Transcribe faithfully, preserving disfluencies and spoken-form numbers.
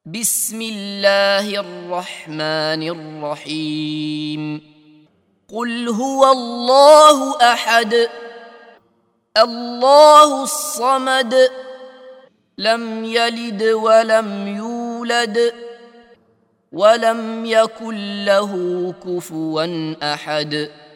بسم الله الرحمن الرحيم قل هو الله أحد الله الصمد لم يلد ولم يولد ولم يكن له كفوا أحد.